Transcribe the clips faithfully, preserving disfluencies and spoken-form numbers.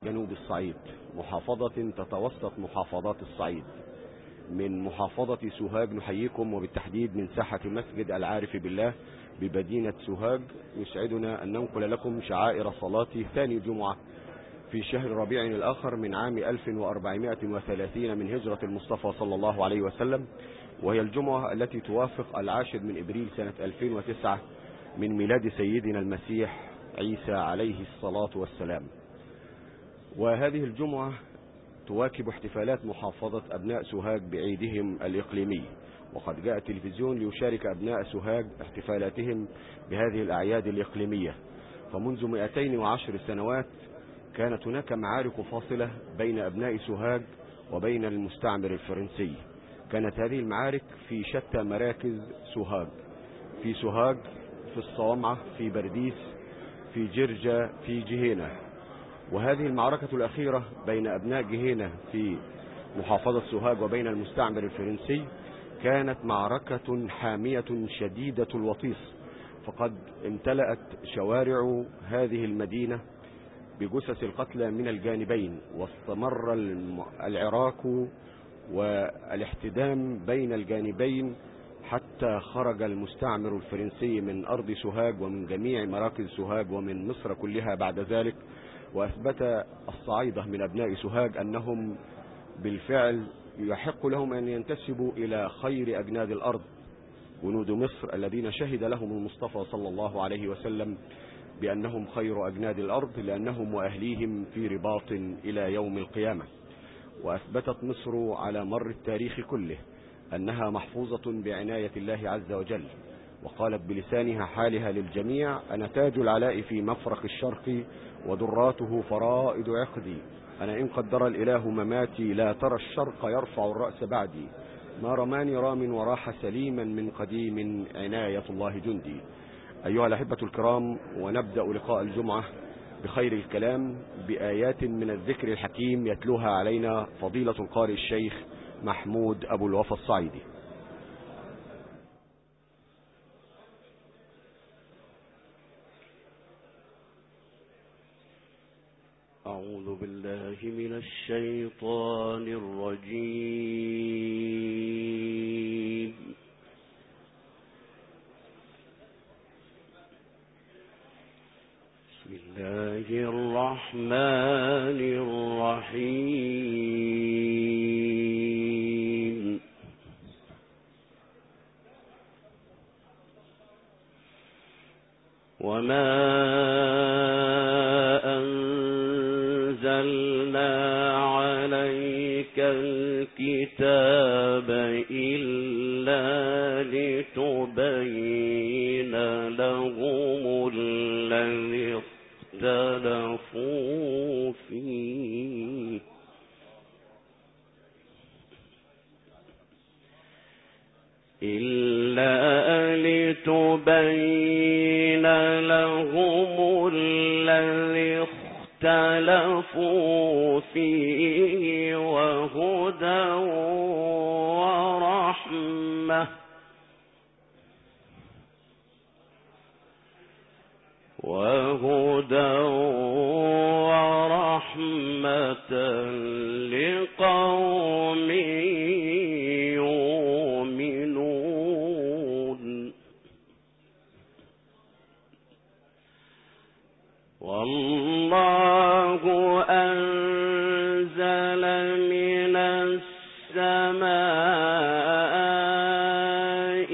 جنوب الصعيد، محافظة تتوسط محافظات الصعيد. من محافظة سوهاج نحييكم، وبالتحديد من ساحة مسجد العارف بالله بمدينة سوهاج. يسعدنا أن ننقل لكم شعائر صلاة ثاني جمعة في شهر ربيع الآخر من عام ألف وأربعمائة وثلاثين من هجرة المصطفى صلى الله عليه وسلم، وهي الجمعة التي توافق العاشر من إبريل سنة ألفين وتسعة من ميلاد سيدنا المسيح عيسى عليه الصلاة والسلام. وهذه الجمعة تواكب احتفالات محافظة أبناء سوهاج بعيدهم الإقليمي، وقد جاء التلفزيون ليشارك أبناء سوهاج احتفالاتهم بهذه الأعياد الإقليمية. فمنذ مئتين وعشر سنوات كانت هناك معارك فاصلة بين أبناء سوهاج وبين المستعمر الفرنسي. كانت هذه المعارك في شتى مراكز سوهاج، في سوهاج، في الصومعة، في برديس، في جرجة، في جهينة. وهذه المعركة الأخيرة بين أبناء جهينة في محافظة سوهاج وبين المستعمر الفرنسي كانت معركة حامية شديدة الوطيس، فقد امتلأت شوارع هذه المدينة بجثث القتلى من الجانبين، واستمر العراك والاحتدام بين الجانبين حتى خرج المستعمر الفرنسي من أرض سوهاج ومن جميع مراكز سوهاج ومن مصر كلها بعد ذلك. وأثبت الصعايدة من أبناء سوهاج أنهم بالفعل يحق لهم أن ينتسبوا إلى خير أجناد الأرض، جنود مصر الذين شهد لهم المصطفى صلى الله عليه وسلم بأنهم خير أجناد الأرض، لأنهم وأهليهم في رباط إلى يوم القيامة. وأثبتت مصر على مر التاريخ كله أنها محفوظة بعناية الله عز وجل، وقالت بلسانها حالها للجميع: أنا تاج العلاء في مفرق الشرق ودراته فرائد عقدي، أنا إن قدر الإله مماتي لا ترى الشرق يرفع الرأس بعدي، ما رماني رام وراح سليما من قديم عناية الله جندي. أيها الأحبة الكرام، ونبدأ لقاء الجمعة بخير الكلام بآيات من الذكر الحكيم يتلوها علينا فضيلة القارئ الشيخ محمود أبو الوفا الصعيدي. أعوذ بالله من الشيطان الرجيم. بسم الله الرحمن الرحيم. وما الكتاب إلا لتبين لهم الذي اختلفوا فيه إلا لتبين لهم الذي اختلفوا فيه وهدى ورحمة وهدى ورحمة لقوم يؤمنون. والله أنزل من السماء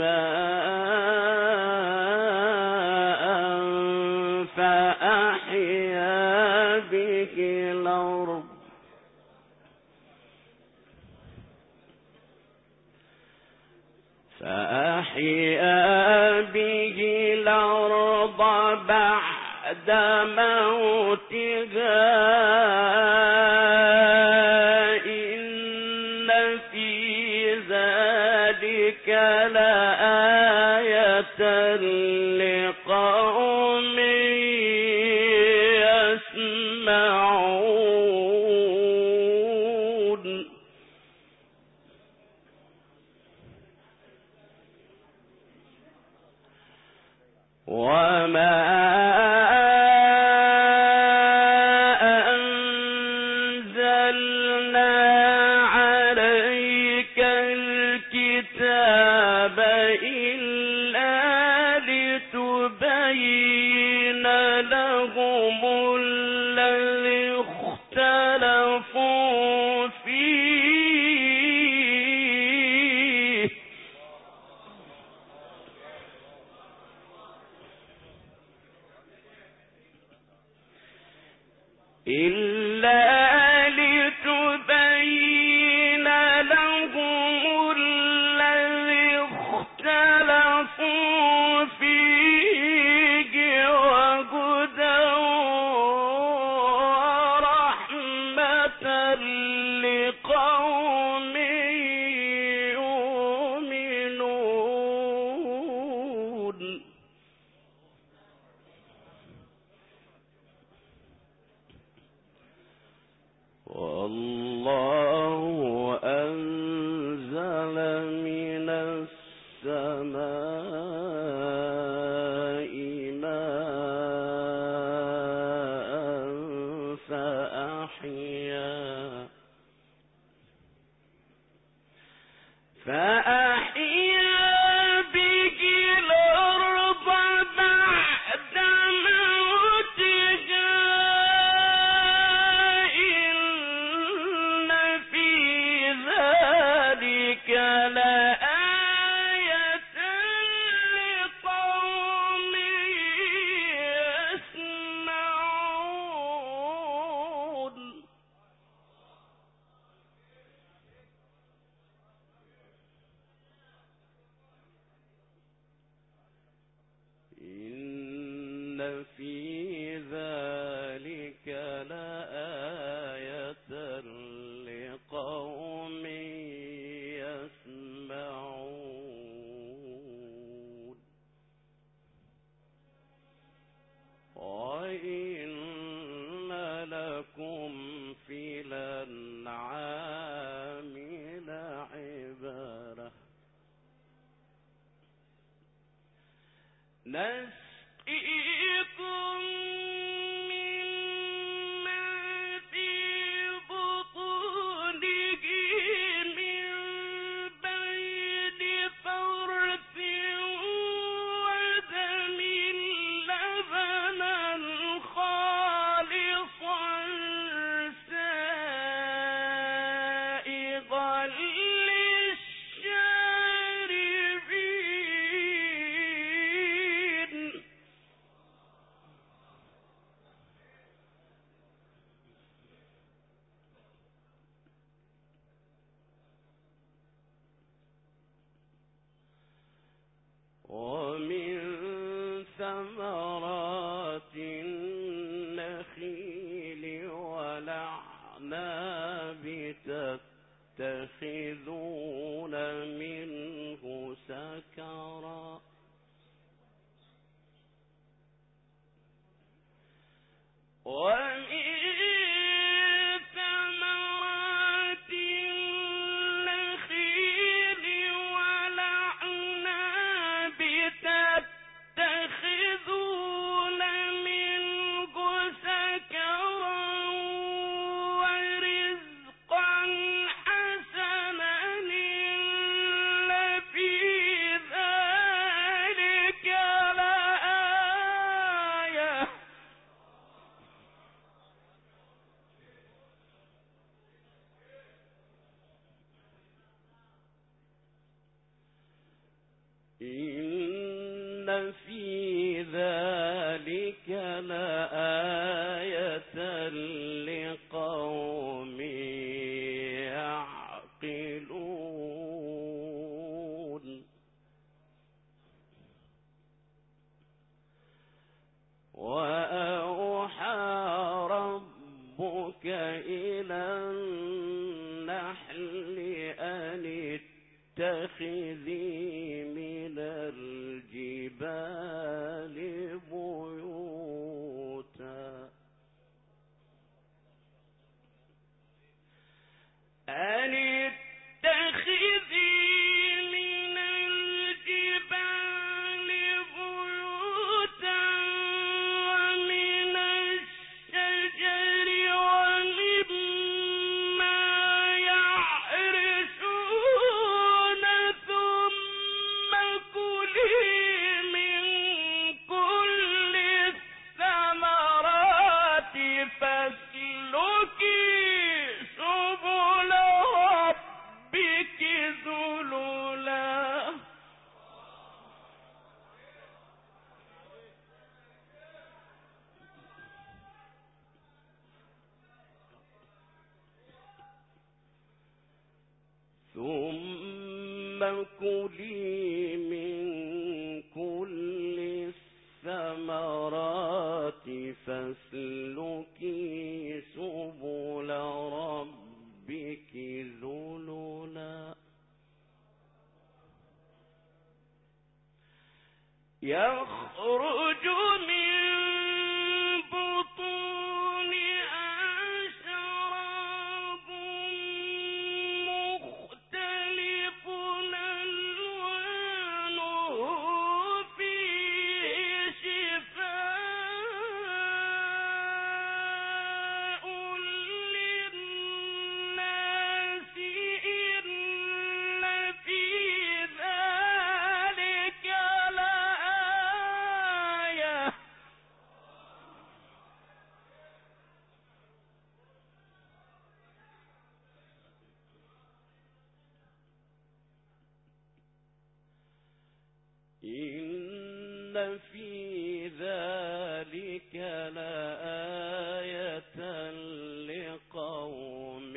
ماء فأحيا به الأرض فأحيا به الأرض بعد موتها إن في ذلك لآية لقوم يسمعون. وما أنزلنا إلا لتبين لهم الذي اختلفوا فيه وهدى ورحمة لقوم يؤمنون. والله أنزل من السماء ماء فأحيا فأحيا به الأرض بعد موتها إن في ذلك لآية لقوم يسمعون. إن في ذلك لآية لقوم يسمعون. وإن لكم في الأنعام لعبرة نسقيكم مما في بطونه من بين فرث ودم لبنا خالصا سائغا للشاربين. ومن ثمرات النخيل والأعناب تتخذون منه سكرا ومن ثمرات النخيل والأعناب تتخذون منه سكرا ورزقا حسنا إن في ذلك لآية إن في ذلك لآية لقوم يعقلون. وأوحى ربك إلى النحل أن اتخذي من الجبال بيوتا أن اتخذي من الجبال بيوتا ومن الشجر ومما يعرشون ثم كلي من كل الثمرات فاسلكي سبل ربك ذللا كلي من كل الثمرات فاسلكي سبل ربك ذللا يخرج من بطونها شراب مختلف ألوانه فيه شفاء للناس إن في ذلك لآية إن في ذلك لآية لقوم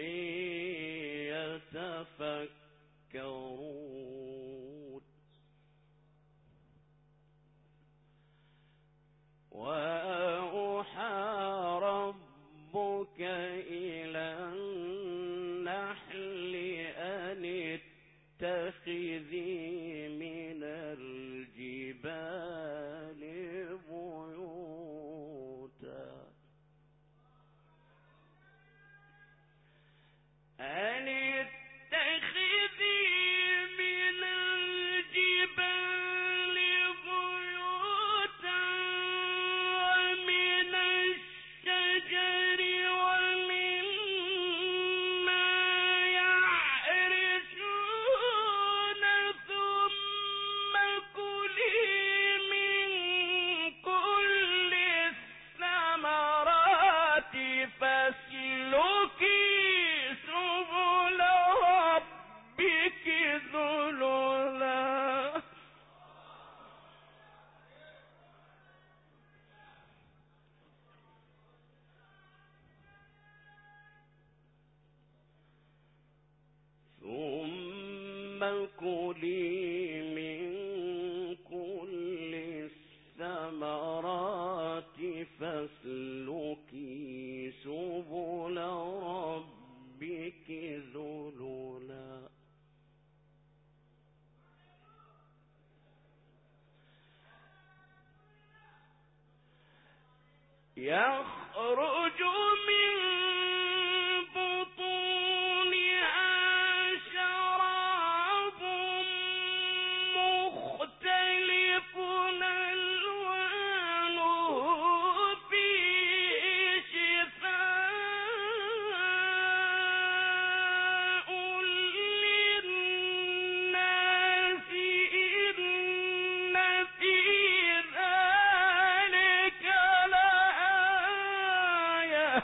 يتفكرون وأوحى ربك إلى النحل أن اتخذي من الجبال بيوتا أن اتخذي من الجبال بيوتا ومن الشجر ومما يعرشون ثم كلي من كل الثمرات فاسلكي سبل ربك ذللا ثم كلي من كل الثمرات فاسلكي سبل ربك ذللا يخرج من بطونها شراب مختلف ألوانه فيه شفاء للناس إن في ذلك لآية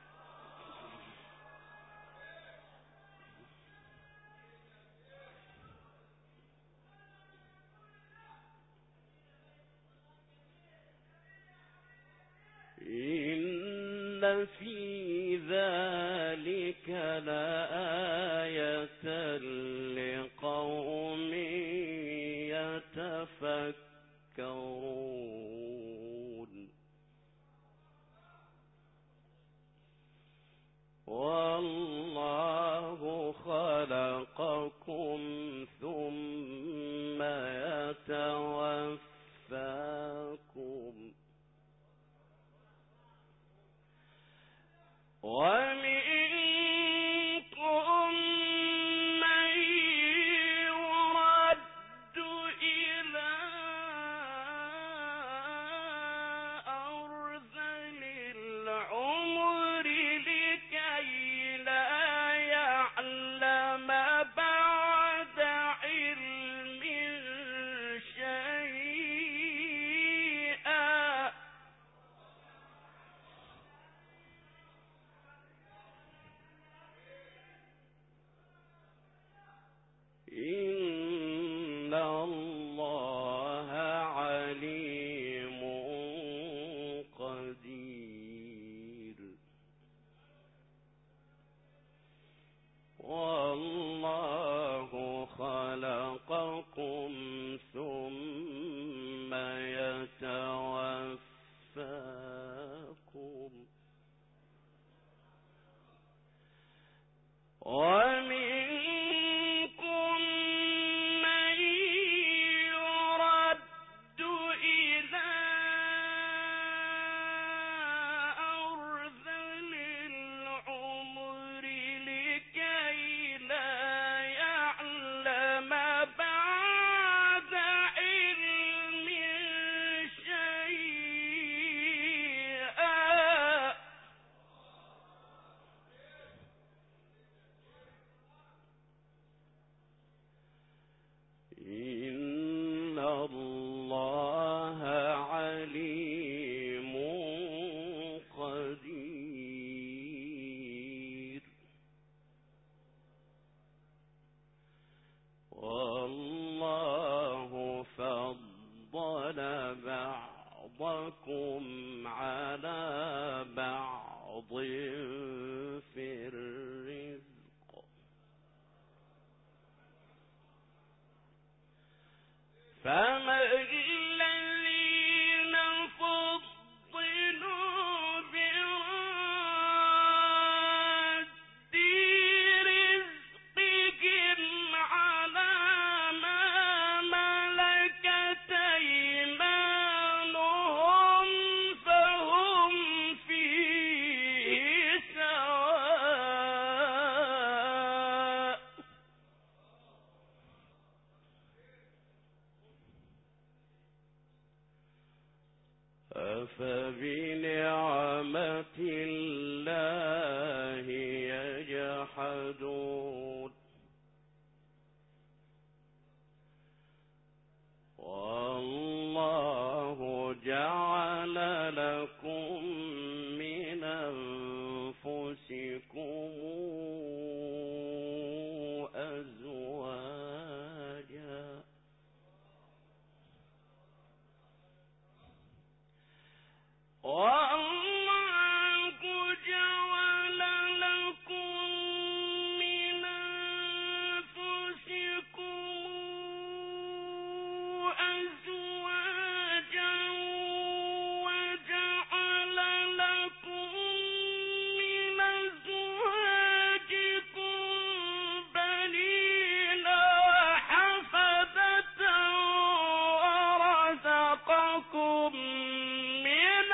إن في ذلك لآية لقوم يتفكرون والله خلقكم ثم يتوفاكم ومنكم من يرد إلى أرذل العمر لكي ومنكم من يرد إلى أرذل العمر لكي لا يعلم بعد علم شيئا. إن الله عليم قدير. والله فضل بعضكم على بعض في الرزق، فما الذين فضلوا برد رزقهم على ما ملكت أيمانهم فهم فيه سواء. أفبنعمة الله يجحدون والله جعل لكم من أنفسكم أزواجا والله جعل لكم من أنفسكم أزواجا وجعل لكم من أزواجكم بنين وحفدة ورزقكم من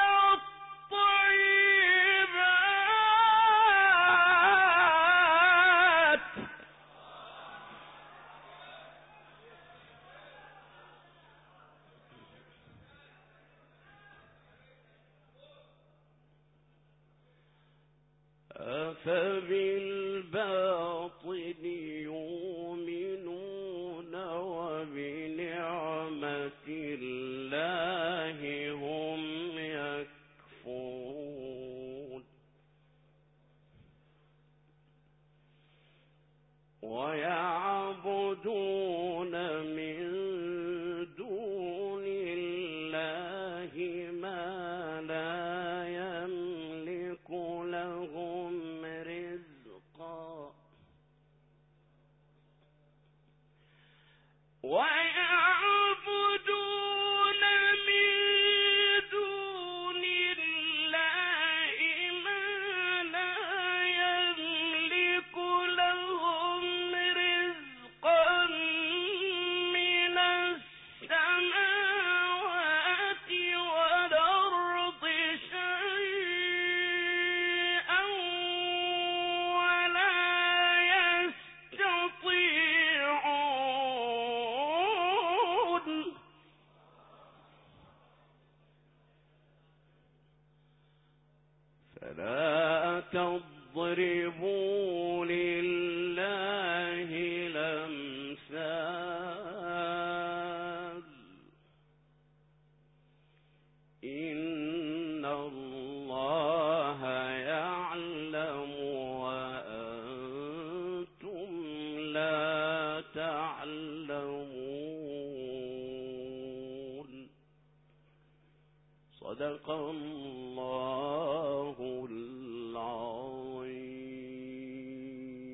الطيبات. أفبالباطل يؤمنون وبنعمة الله هم يكفرون ويعبدون من دون الله ما لا يملك لهم رزقا ويعبدون من دون الله ما لا يملك لهم رزقا من السماوات والأرض شيئا ولا يستطيعون. فلا تضربوا لله الأمثال إن الله يعلم وأنتم لا تعلمون. صدق الله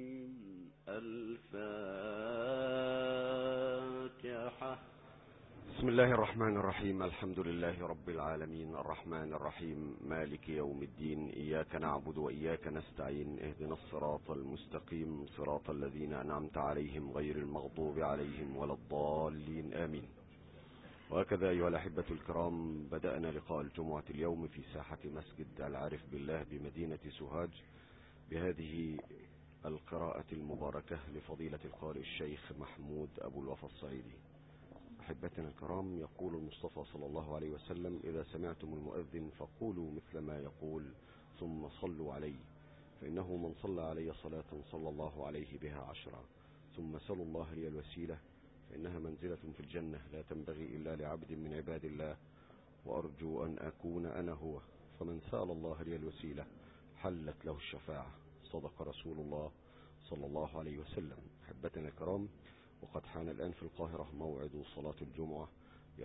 العظيم. الفاتحة. بسم الله الرحمن الرحيم. الحمد لله رب العالمين، الرحمن الرحيم، مالك يوم الدين. إياك نعبد وإياك نستعين. اهدنا الصراط المستقيم، صراط الذين أنعمت عليهم غير المغضوب عليهم ولا الضالين، آمين. وهكذا أيها الأحبة الكرام، بدأنا لقاء الجمعة اليوم في ساحة مسجد العارف بالله بمدينة سوهاج بهذه القراءة المباركة لفضيلة القارئ الشيخ محمود أبو الوفا الصعيدي. أحبتنا الكرام، يقول المصطفى صلى الله عليه وسلم: إذا سمعتم المؤذن فقولوا مثل ما يقول ثم صلوا عليه، فإنه من صلى علي صلاة صلى الله عليه بها عشرا، ثم سلوا الله لي الوسيلة فإنها منزلة في الجنة لا تنبغي إلا لعبد من عباد الله، وأرجو أن أكون أنا هو، فمن سأل الله لي الوسيلة حلت له الشفاعة. صدق رسول الله صلى الله عليه وسلم. أحبتنا الكرام، وقد حان الآن في القاهرة موعد صلاة الجمعة،